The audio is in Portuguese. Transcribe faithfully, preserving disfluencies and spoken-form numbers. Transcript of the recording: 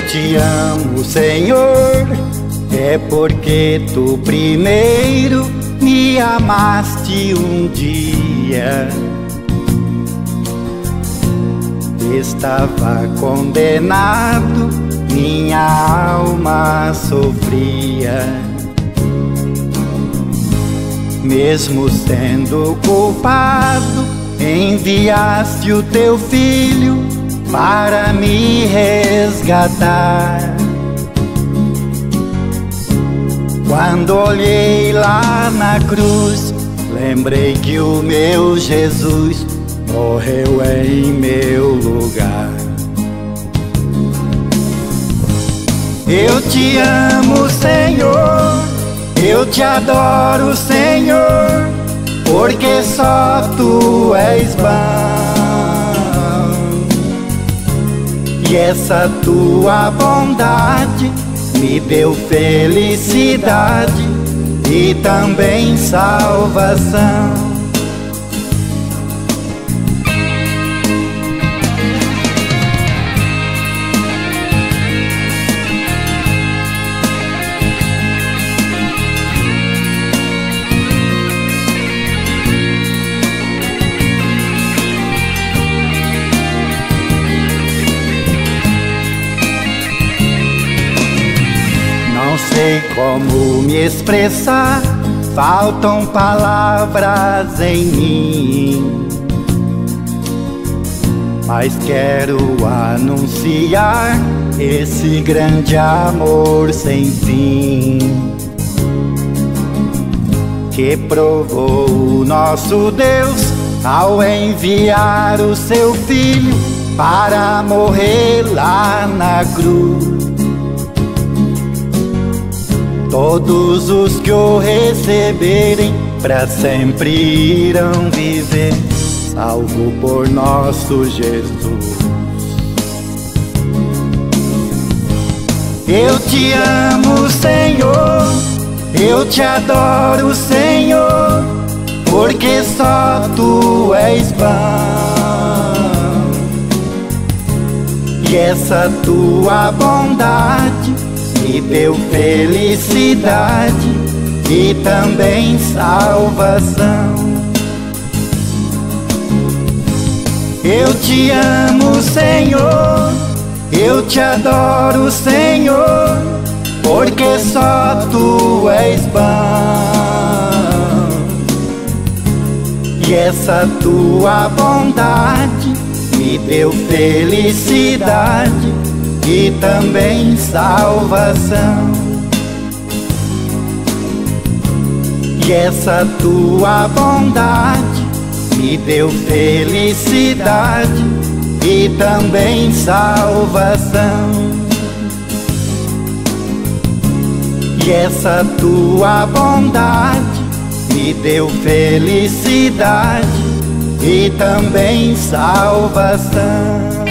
te amo, Senhor, é porque tu primeiro me amaste um dia. Estava condenado, minha alma sofria. Mesmo sendo culpado, enviaste o teu filho para me resgatar. Quando olhei lá na cruz, lembrei que o meu Jesus morreu em meu lugar. Eu te amo, Senhor, eu te adoro, Senhor, porque só tu és bom. E essa tua bondade me deu felicidade e também salvação. Não sei como me expressar, faltam palavras em mim, mas quero anunciar esse grande amor sem fim que provou o nosso Deus ao enviar o seu Filho para morrer lá na cruz. Todos os que o receberem para sempre irão viver, salvo por nosso Jesus. Eu te amo, Senhor, eu te adoro, Senhor, porque só tu és bom. E essa tua bondade me deu felicidade e também salvação. Eu te amo, Senhor, eu te adoro, Senhor, porque só tu és bom. E essa tua bondade me deu felicidade e também salvação. E essa tua bondade me deu felicidade e também salvação. E essa tua bondade me deu felicidade e também salvação.